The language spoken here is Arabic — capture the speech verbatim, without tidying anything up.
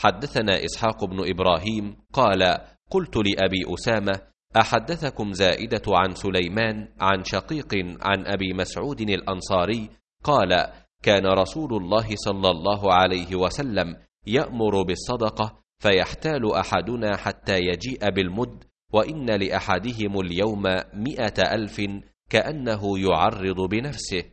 حدثنا إسحاق بن إبراهيم قال قلت لأبي أسامة أحدثكم زائدة عن سليمان عن شقيق عن أبي مسعود الأنصاري قال كان رسول الله صلى الله عليه وسلم يأمر بالصدقة فيحتال أحدنا حتى يجيء بالمد وإن لأحدهم اليوم مئة ألف كأنه يعرض بنفسه